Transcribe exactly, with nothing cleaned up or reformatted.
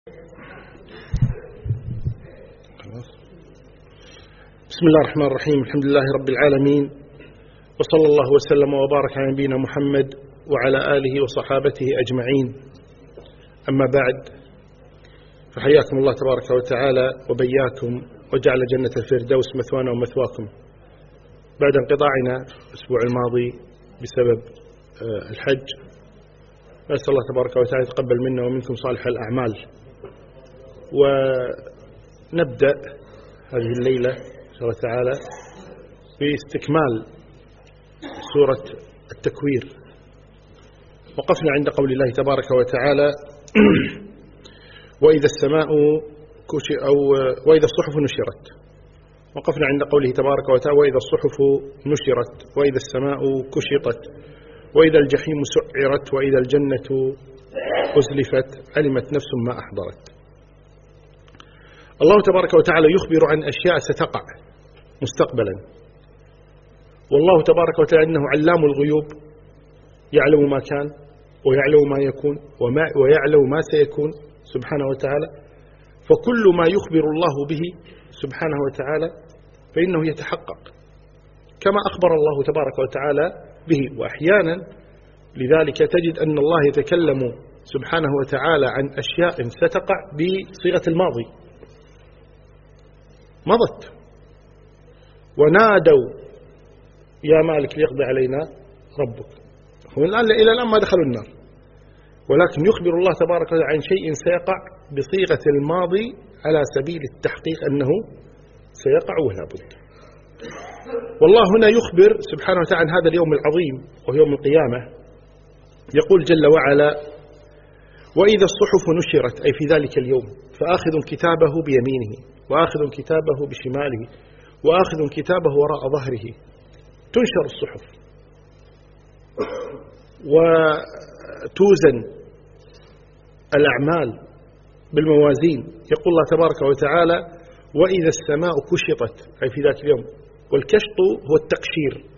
بسم الله الرحمن الرحيم. الحمد لله رب العالمين، وصلى الله وسلم وبارك على نبينا محمد وعلى آله وصحابته أجمعين. أما بعد، فحياكم الله تبارك وتعالى وبياكم، وجعل جنة الفردوس مثوانا ومثواكم بعد انقطاعنا الأسبوع الماضي بسبب الحج. نسأل الله تبارك وتعالى يتقبل منا ومنكم صالح الأعمال. ونبدأ هذه الليلة إن شاء الله تعالى باستكمال سورة التكوير. وقفنا عند قول الله تبارك وتعالى: وإذا السماء كشئ أو وإذا الصحف نشرت. وقفنا عند قوله تبارك وتعالى: وإذا الصحف نشرت، وإذا السماء كشطت، وإذا الجحيم سعرت، وإذا الجنة أزلفت، علمت نفس ما أحضرت. الله تبارك وتعالى يخبر عن أشياء ستقع مستقبلا، والله تبارك وتعالى إنه علام الغيوب، يعلم ما كان ويعلم ما يكون وما ويعلم ما سيكون سبحانه وتعالى. فكل ما يخبر الله به سبحانه وتعالى فإنه يتحقق كما أخبر الله تبارك وتعالى به. وأحيانا لذلك تجد أن الله يتكلم سبحانه وتعالى عن أشياء ستقع بصيغة الماضي، مضت، ونادوا يا مالك ليقضي علينا ربك. هم الآن إلى الآن ما دخلوا النار، ولكن يخبر الله تبارك وتعالى عن شيء سيقع بصيغة الماضي على سبيل التحقيق أنه سيقع ولا بد. والله هنا يخبر سبحانه وتعالى عن هذا اليوم العظيم وهو يوم القيامة. يقول جل وعلا: وإذا الصحف نشرت، أي في ذلك اليوم، فآخذ كتابه بيمينه وآخذ كتابه بشماله وآخذ كتابه وراء ظهره. تنشر الصحف وتوزن الأعمال بالموازين. يقول الله تبارك وتعالى: وإذا السماء كشطت، أي في ذاك اليوم. والكشط هو التقشير،